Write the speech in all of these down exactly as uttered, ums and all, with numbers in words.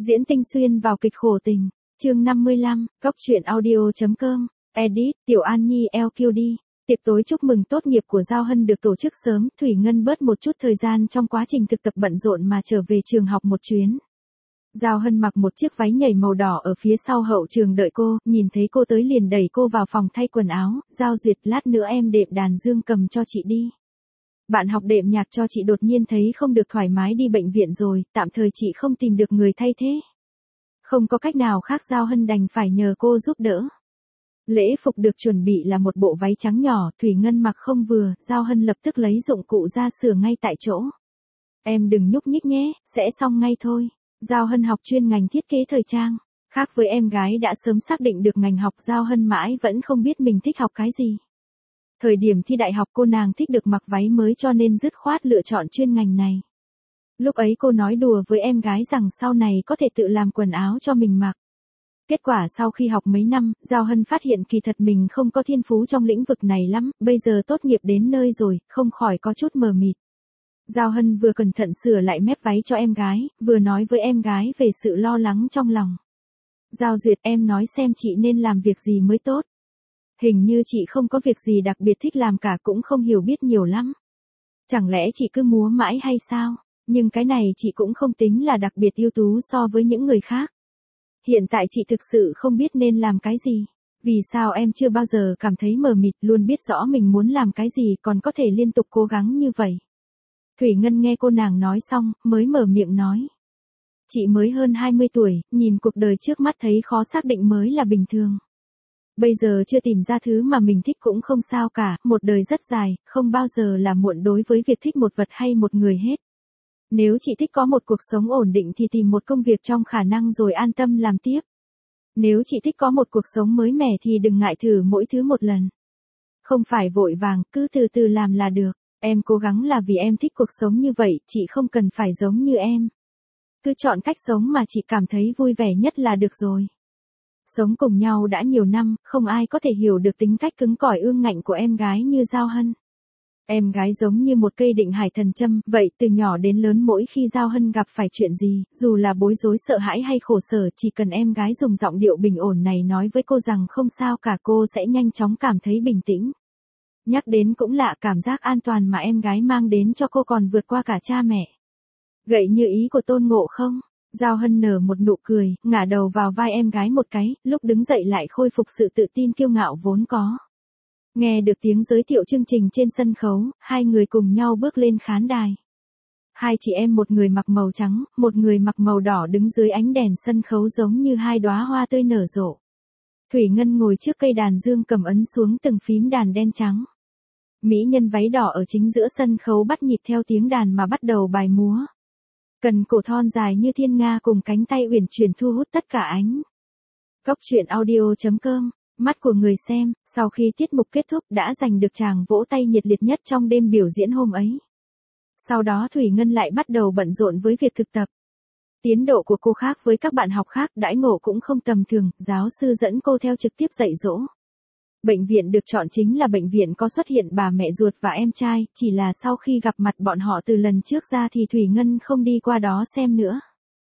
Diễn tinh xuyên vào kịch khổ tình. Chương năm mươi lăm, góc truyện audio.com, edit, Tiểu An Nhi lờ quy đê. Tiệc tối chúc mừng tốt nghiệp của Giao Hân được tổ chức sớm, Thủy Ngân bớt một chút thời gian trong quá trình thực tập bận rộn mà trở về trường học một chuyến. Giao Hân mặc một chiếc váy nhảy màu đỏ ở phía sau hậu trường đợi cô, nhìn thấy cô tới liền đẩy cô vào phòng thay quần áo. Giao Duyệt, lát nữa em đệm đàn dương cầm cho chị đi. Bạn học đệm nhạc cho chị đột nhiên thấy không được thoải mái đi bệnh viện rồi, tạm thời chị không tìm được người thay thế. Không có cách nào khác, Giao Hân đành phải nhờ cô giúp đỡ. Lễ phục được chuẩn bị là một bộ váy trắng nhỏ, Thủy Ngân mặc không vừa, Giao Hân lập tức lấy dụng cụ ra sửa ngay tại chỗ. Em đừng nhúc nhích nhé, sẽ xong ngay thôi. Giao Hân học chuyên ngành thiết kế thời trang. Khác với em gái đã sớm xác định được ngành học, Giao Hân mãi vẫn không biết mình thích học cái gì. Thời điểm thi đại học cô nàng thích được mặc váy mới cho nên dứt khoát lựa chọn chuyên ngành này. Lúc ấy cô nói đùa với em gái rằng sau này có thể tự làm quần áo cho mình mặc. Kết quả sau khi học mấy năm, Giao Hân phát hiện kỳ thật mình không có thiên phú trong lĩnh vực này lắm, bây giờ tốt nghiệp đến nơi rồi, không khỏi có chút mờ mịt. Giao Hân vừa cẩn thận sửa lại mép váy cho em gái, vừa nói với em gái về sự lo lắng trong lòng. Giao Duyệt, em nói xem chị nên làm việc gì mới tốt. Hình như chị không có việc gì đặc biệt thích làm cả, cũng không hiểu biết nhiều lắm. Chẳng lẽ chị cứ múa mãi hay sao? Nhưng cái này chị cũng không tính là đặc biệt ưu tú so với những người khác. Hiện tại chị thực sự không biết nên làm cái gì. Vì sao em chưa bao giờ cảm thấy mờ mịt, luôn biết rõ mình muốn làm cái gì còn có thể liên tục cố gắng như vậy? Thủy Ngân nghe cô nàng nói xong, mới mở miệng nói. Chị mới hơn hai mươi tuổi, nhìn cuộc đời trước mắt thấy khó xác định mới là bình thường. Bây giờ chưa tìm ra thứ mà mình thích cũng không sao cả, một đời rất dài, không bao giờ là muộn đối với việc thích một vật hay một người hết. Nếu chị thích có một cuộc sống ổn định thì tìm một công việc trong khả năng rồi an tâm làm tiếp. Nếu chị thích có một cuộc sống mới mẻ thì đừng ngại thử mỗi thứ một lần. Không phải vội vàng, cứ từ từ làm là được. Em cố gắng là vì em thích cuộc sống như vậy, chị không cần phải giống như em. Cứ chọn cách sống mà chị cảm thấy vui vẻ nhất là được rồi. Sống cùng nhau đã nhiều năm, không ai có thể hiểu được tính cách cứng cỏi ương ngạnh của em gái như Giao Hân. Em gái giống như một cây định hải thần châm, vậy từ nhỏ đến lớn mỗi khi Giao Hân gặp phải chuyện gì, dù là bối rối sợ hãi hay khổ sở, chỉ cần em gái dùng giọng điệu bình ổn này nói với cô rằng không sao cả, cô sẽ nhanh chóng cảm thấy bình tĩnh. Nhắc đến cũng lạ, cảm giác an toàn mà em gái mang đến cho cô còn vượt qua cả cha mẹ. Gậy như ý của Tôn Ngộ không? Giao Hân nở một nụ cười, ngả đầu vào vai em gái một cái, lúc đứng dậy lại khôi phục sự tự tin kiêu ngạo vốn có. Nghe được tiếng giới thiệu chương trình trên sân khấu, hai người cùng nhau bước lên khán đài. Hai chị em, một người mặc màu trắng, một người mặc màu đỏ đứng dưới ánh đèn sân khấu giống như hai đóa hoa tươi nở rộ. Thủy Ngân ngồi trước cây đàn dương cầm ấn xuống từng phím đàn đen trắng. Mỹ nhân váy đỏ ở chính giữa sân khấu bắt nhịp theo tiếng đàn mà bắt đầu bài múa. Cần cổ thon dài như thiên nga cùng cánh tay uyển chuyển thu hút tất cả ánh. Góc truyện audio.com, mắt của người xem, sau khi tiết mục kết thúc đã giành được tràng vỗ tay nhiệt liệt nhất trong đêm biểu diễn hôm ấy. Sau đó Thủy Ngân lại bắt đầu bận rộn với việc thực tập. Tiến độ của cô khác với các bạn học khác, đãi ngộ cũng không tầm thường, giáo sư dẫn cô theo trực tiếp dạy dỗ. Bệnh viện được chọn chính là bệnh viện có xuất hiện bà mẹ ruột và em trai, chỉ là sau khi gặp mặt bọn họ từ lần trước ra thì Thủy Ngân không đi qua đó xem nữa.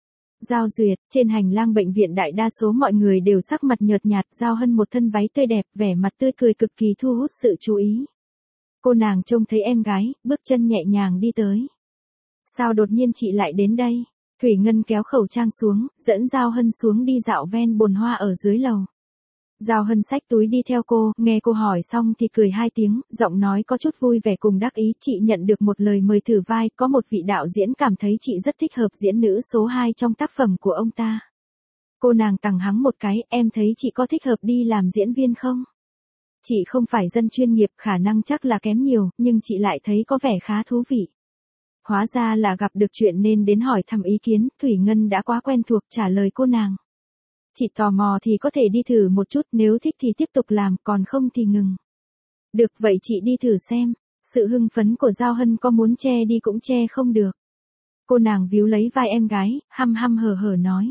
Giao Duyệt, trên hành lang bệnh viện đại đa số mọi người đều sắc mặt nhợt nhạt, Giao Hân một thân váy tươi đẹp, vẻ mặt tươi cười cực kỳ thu hút sự chú ý. Cô nàng trông thấy em gái, bước chân nhẹ nhàng đi tới. Sao đột nhiên chị lại đến đây? Thủy Ngân kéo khẩu trang xuống, dẫn Giao Hân xuống đi dạo ven bồn hoa ở dưới lầu. Giao Hân xách túi đi theo cô, nghe cô hỏi xong thì cười hai tiếng, giọng nói có chút vui vẻ cùng đắc ý. Chị nhận được một lời mời thử vai, có một vị đạo diễn cảm thấy chị rất thích hợp diễn nữ số hai trong tác phẩm của ông ta. Cô nàng tằng hắng một cái, em thấy chị có thích hợp đi làm diễn viên không? Chị không phải dân chuyên nghiệp, khả năng chắc là kém nhiều, nhưng chị lại thấy có vẻ khá thú vị. Hóa ra là gặp được chuyện nên đến hỏi thăm ý kiến, Thủy Ngân đã quá quen thuộc trả lời cô nàng. Chị tò mò thì có thể đi thử một chút, nếu thích thì tiếp tục làm, còn không thì ngừng. Được, vậy chị đi thử xem. Sự hưng phấn của Giao Hân có muốn che đi cũng che không được. Cô nàng víu lấy vai em gái, hăm hăm hờ hờ nói.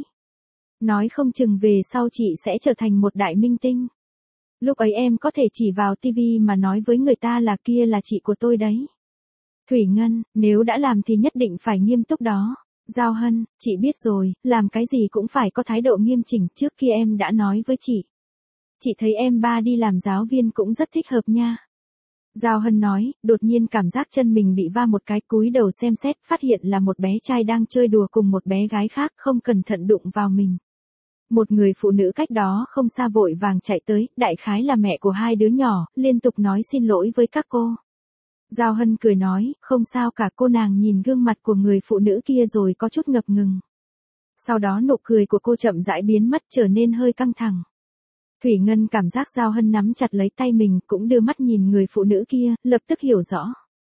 Nói không chừng về sau chị sẽ trở thành một đại minh tinh. Lúc ấy em có thể chỉ vào tivi mà nói với người ta là kia là chị của tôi đấy. Thủy Ngân, nếu đã làm thì nhất định phải nghiêm túc đó. Giao Hân, chị biết rồi, làm cái gì cũng phải có thái độ nghiêm chỉnh, trước kia em đã nói với chị. Chị thấy em ba đi làm giáo viên cũng rất thích hợp nha. Giao Hân nói, đột nhiên cảm giác chân mình bị va một cái, cúi đầu xem xét, phát hiện là một bé trai đang chơi đùa cùng một bé gái khác, không cẩn thận đụng vào mình. Một người phụ nữ cách đó không xa vội vàng chạy tới, đại khái là mẹ của hai đứa nhỏ, liên tục nói xin lỗi với các cô. Giao Hân cười nói, không sao cả, cô nàng nhìn gương mặt của người phụ nữ kia rồi có chút ngập ngừng. Sau đó nụ cười của cô chậm rãi biến mất, trở nên hơi căng thẳng. Thủy Ngân cảm giác Giao Hân nắm chặt lấy tay mình, cũng đưa mắt nhìn người phụ nữ kia, lập tức hiểu rõ.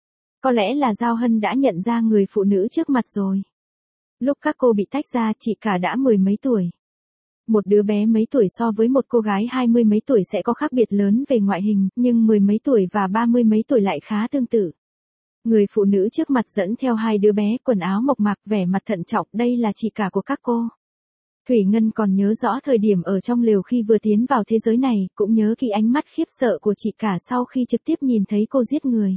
Có lẽ là Giao Hân đã nhận ra người phụ nữ trước mặt rồi. Lúc các cô bị tách ra, chị cả đã mười mấy tuổi. Một đứa bé mấy tuổi so với một cô gái hai mươi mấy tuổi sẽ có khác biệt lớn về ngoại hình, nhưng mười mấy tuổi và ba mươi mấy tuổi lại khá tương tự. Người phụ nữ trước mặt dẫn theo hai đứa bé, quần áo mộc mạc, vẻ mặt thận trọng, đây là chị cả của các cô. Thủy Ngân còn nhớ rõ thời điểm ở trong lều khi vừa tiến vào thế giới này, cũng nhớ kỹ ánh mắt khiếp sợ của chị cả sau khi trực tiếp nhìn thấy cô giết người.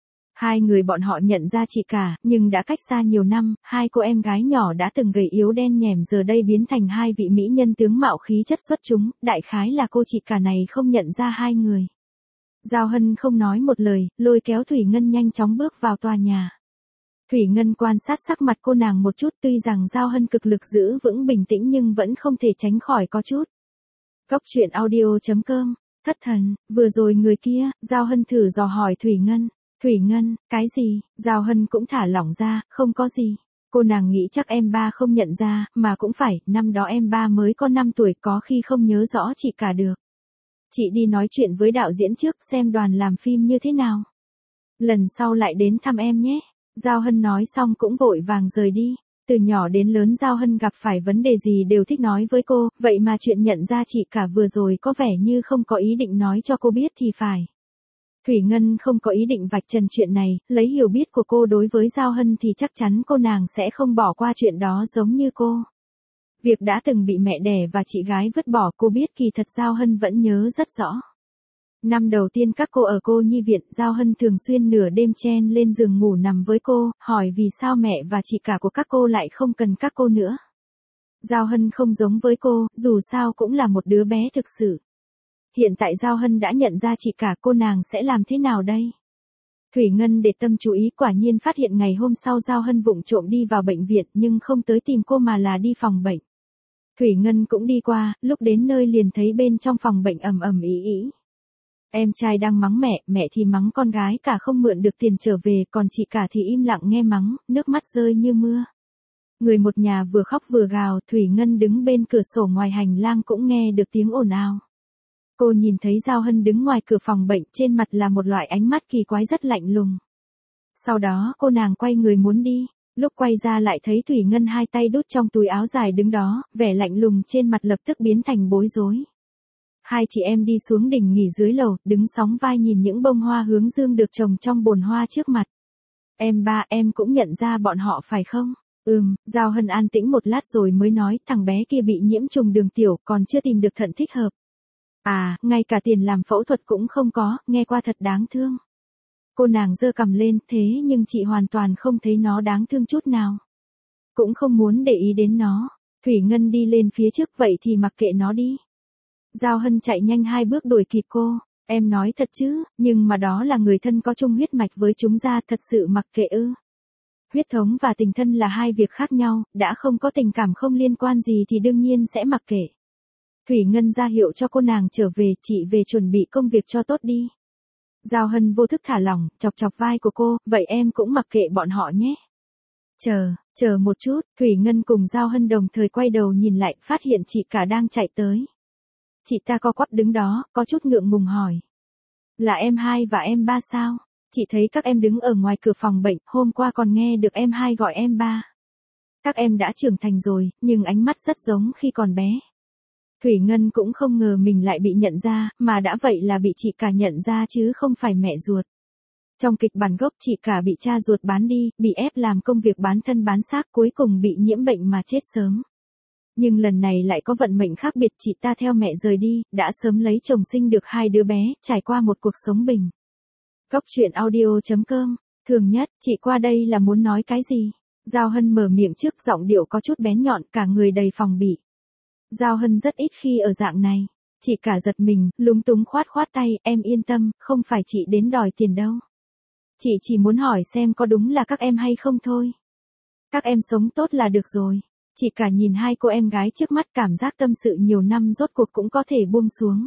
Hai người bọn họ nhận ra chị cả, nhưng đã cách xa nhiều năm, hai cô em gái nhỏ đã từng gầy yếu đen nhèm giờ đây biến thành hai vị mỹ nhân tướng mạo khí chất xuất chúng, đại khái là cô chị cả này không nhận ra hai người. Giao Hân không nói một lời, lôi kéo Thủy Ngân nhanh chóng bước vào tòa nhà. Thủy Ngân quan sát sắc mặt cô nàng một chút, tuy rằng Giao Hân cực lực giữ vững bình tĩnh nhưng vẫn không thể tránh khỏi có chút. Góc truyện audio chấm com, thất thần, vừa rồi người kia, Giao Hân thử dò hỏi Thủy Ngân. Thủy Ngân, cái gì? Giao Hân cũng thả lỏng ra, không có gì. Cô nàng nghĩ chắc em ba không nhận ra, mà cũng phải, năm đó em ba mới có năm tuổi, có khi không nhớ rõ chị cả được. Chị đi nói chuyện với đạo diễn trước xem đoàn làm phim như thế nào. Lần sau lại đến thăm em nhé. Giao Hân nói xong cũng vội vàng rời đi. Từ nhỏ đến lớn Giao Hân gặp phải vấn đề gì đều thích nói với cô, vậy mà chuyện nhận ra chị cả vừa rồi có vẻ như không có ý định nói cho cô biết thì phải. Thủy Ngân không có ý định vạch trần chuyện này, lấy hiểu biết của cô đối với Giao Hân thì chắc chắn cô nàng sẽ không bỏ qua chuyện đó giống như cô. Việc đã từng bị mẹ đẻ và chị gái vứt bỏ cô biết kỳ thật Giao Hân vẫn nhớ rất rõ. Năm đầu tiên các cô ở cô nhi viện, Giao Hân thường xuyên nửa đêm chen lên giường ngủ nằm với cô, hỏi vì sao mẹ và chị cả của các cô lại không cần các cô nữa. Giao Hân không giống với cô, dù sao cũng là một đứa bé thực sự. Hiện tại Giao Hân đã nhận ra chị cả, cô nàng sẽ làm thế nào đây? Thủy Ngân để tâm chú ý, quả nhiên phát hiện ngày hôm sau Giao Hân vụng trộm đi vào bệnh viện nhưng không tới tìm cô mà là đi phòng bệnh. Thủy Ngân cũng đi qua, lúc đến nơi liền thấy bên trong phòng bệnh ầm ầm ĩ ĩ. Em trai đang mắng mẹ, mẹ thì mắng con gái cả không mượn được tiền trở về, còn chị cả thì im lặng nghe mắng, nước mắt rơi như mưa. Người một nhà vừa khóc vừa gào, Thủy Ngân đứng bên cửa sổ ngoài hành lang cũng nghe được tiếng ồn ào. Cô nhìn thấy Giao Hân đứng ngoài cửa phòng bệnh, trên mặt là một loại ánh mắt kỳ quái rất lạnh lùng. Sau đó cô nàng quay người muốn đi, lúc quay ra lại thấy Thủy Ngân hai tay đút trong túi áo dài đứng đó, vẻ lạnh lùng trên mặt lập tức biến thành bối rối. Hai chị em đi xuống đỉnh nghỉ dưới lầu, đứng sóng vai nhìn những bông hoa hướng dương được trồng trong bồn hoa trước mặt. Em ba, em cũng nhận ra bọn họ phải không? Ừm, Giao Hân an tĩnh một lát rồi mới nói, thằng bé kia bị nhiễm trùng đường tiểu, còn chưa tìm được thận thích hợp. À, ngay cả tiền làm phẫu thuật cũng không có, nghe qua thật đáng thương. Cô nàng giơ cằm lên, thế nhưng chị hoàn toàn không thấy nó đáng thương chút nào. Cũng không muốn để ý đến nó. Thủy Ngân đi lên phía trước, vậy thì mặc kệ nó đi. Giao Hân chạy nhanh hai bước đuổi kịp cô. Em nói thật chứ, nhưng mà đó là người thân có chung huyết mạch với chúng ra, thật sự mặc kệ ư? Huyết thống và tình thân là hai việc khác nhau, đã không có tình cảm không liên quan gì thì đương nhiên sẽ mặc kệ. Thủy Ngân ra hiệu cho cô nàng trở về, chị về chuẩn bị công việc cho tốt đi. Giao Hân vô thức thả lỏng, chọc chọc vai của cô, vậy em cũng mặc kệ bọn họ nhé. Chờ, chờ một chút, Thủy Ngân cùng Giao Hân đồng thời quay đầu nhìn lại, phát hiện chị cả đang chạy tới. Chị ta co quắp đứng đó, có chút ngượng ngùng hỏi. Là em hai và em ba sao? Chị thấy các em đứng ở ngoài cửa phòng bệnh, hôm qua còn nghe được em hai gọi em ba. Các em đã trưởng thành rồi, nhưng ánh mắt rất giống khi còn bé. Thủy Ngân cũng không ngờ mình lại bị nhận ra, mà đã vậy là bị chị cả nhận ra chứ không phải mẹ ruột. Trong kịch bản gốc chị cả bị cha ruột bán đi, bị ép làm công việc bán thân bán xác, cuối cùng bị nhiễm bệnh mà chết sớm. Nhưng lần này lại có vận mệnh khác biệt, chị ta theo mẹ rời đi, đã sớm lấy chồng sinh được hai đứa bé, trải qua một cuộc sống bình. Góc truyện audio chấm com, thường nhất, chị qua đây là muốn nói cái gì? Giao Hân mở miệng trước, giọng điệu có chút bén nhọn, cả người đầy phòng bị. Giao Hân rất ít khi ở dạng này. Chị cả giật mình, lúng túng khoát khoát tay, em yên tâm, không phải chị đến đòi tiền đâu. Chị chỉ muốn hỏi xem có đúng là các em hay không thôi. Các em sống tốt là được rồi. Chị cả nhìn hai cô em gái trước mắt, cảm giác tâm sự nhiều năm rốt cuộc cũng có thể buông xuống.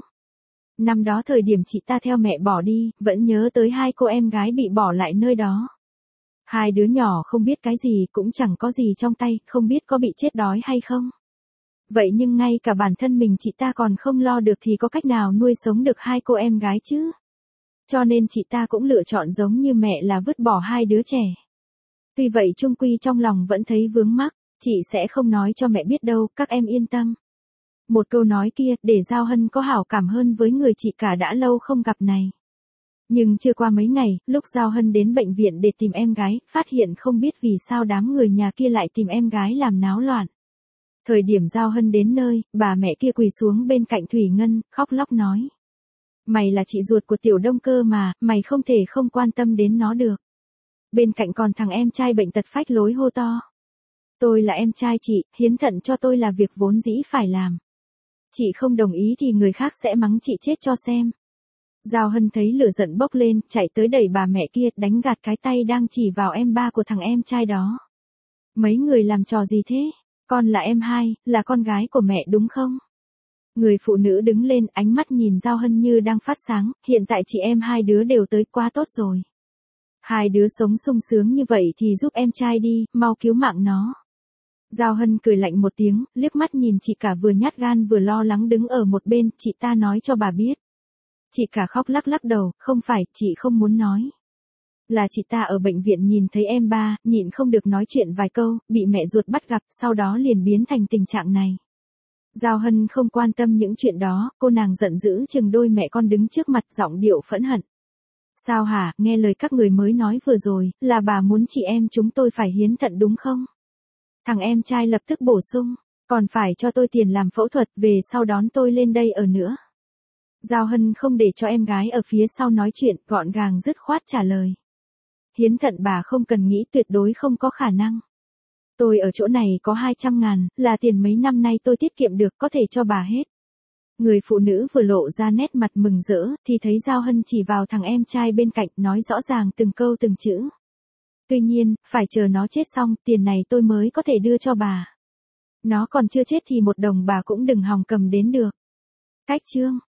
Năm đó thời điểm chị ta theo mẹ bỏ đi, vẫn nhớ tới hai cô em gái bị bỏ lại nơi đó. Hai đứa nhỏ không biết cái gì, cũng chẳng có gì trong tay, không biết có bị chết đói hay không. Vậy nhưng ngay cả bản thân mình chị ta còn không lo được thì có cách nào nuôi sống được hai cô em gái chứ? Cho nên chị ta cũng lựa chọn giống như mẹ là vứt bỏ hai đứa trẻ. Tuy vậy chung quy trong lòng vẫn thấy vướng mắc, chị sẽ không nói cho mẹ biết đâu, các em yên tâm. Một câu nói kia, để Giao Hân có hảo cảm hơn với người chị cả đã lâu không gặp này. Nhưng chưa qua mấy ngày, lúc Giao Hân đến bệnh viện để tìm em gái, phát hiện không biết vì sao đám người nhà kia lại tìm em gái làm náo loạn. Thời điểm Giao Hân đến nơi, bà mẹ kia quỳ xuống bên cạnh Thủy Ngân, khóc lóc nói. Mày là chị ruột của Tiểu Đông cơ mà, mày không thể không quan tâm đến nó được. Bên cạnh còn thằng em trai bệnh tật phách lối hô to. Tôi là em trai chị, hiến thận cho tôi là việc vốn dĩ phải làm. Chị không đồng ý thì người khác sẽ mắng chị chết cho xem. Giao Hân thấy lửa giận bốc lên, chạy tới đẩy bà mẹ kia, đánh gạt cái tay đang chỉ vào em ba của thằng em trai đó. Mấy người làm trò gì thế? Con là em hai, là con gái của mẹ đúng không? Người phụ nữ đứng lên, ánh mắt nhìn Giao Hân như đang phát sáng, hiện tại chị em hai đứa đều tới, quá tốt rồi. Hai đứa sống sung sướng như vậy thì giúp em trai đi, mau cứu mạng nó. Giao Hân cười lạnh một tiếng, liếc mắt nhìn chị cả vừa nhát gan vừa lo lắng đứng ở một bên, chị ta nói cho bà biết. Chị cả khóc lắc lắc đầu, không phải, chị không muốn nói. Là chị ta ở bệnh viện nhìn thấy em ba, nhịn không được nói chuyện vài câu, bị mẹ ruột bắt gặp, sau đó liền biến thành tình trạng này. Giao Hân không quan tâm những chuyện đó, cô nàng giận dữ chừng đôi mẹ con đứng trước mặt, giọng điệu phẫn hận. Sao hả, nghe lời các người mới nói vừa rồi, là bà muốn chị em chúng tôi phải hiến thận đúng không? Thằng em trai lập tức bổ sung, còn phải cho tôi tiền làm phẫu thuật, về sau đón tôi lên đây ở nữa. Giao Hân không để cho em gái ở phía sau nói chuyện, gọn gàng dứt khoát trả lời. Hiến thận bà không cần nghĩ, tuyệt đối không có khả năng. Tôi ở chỗ này có hai trăm ngàn, là tiền mấy năm nay tôi tiết kiệm được, có thể cho bà hết. Người phụ nữ vừa lộ ra nét mặt mừng rỡ, thì thấy Giao Hân chỉ vào thằng em trai bên cạnh, nói rõ ràng từng câu từng chữ. Tuy nhiên, phải chờ nó chết xong, tiền này tôi mới có thể đưa cho bà. Nó còn chưa chết thì một đồng bà cũng đừng hòng cầm đến được. Cách chương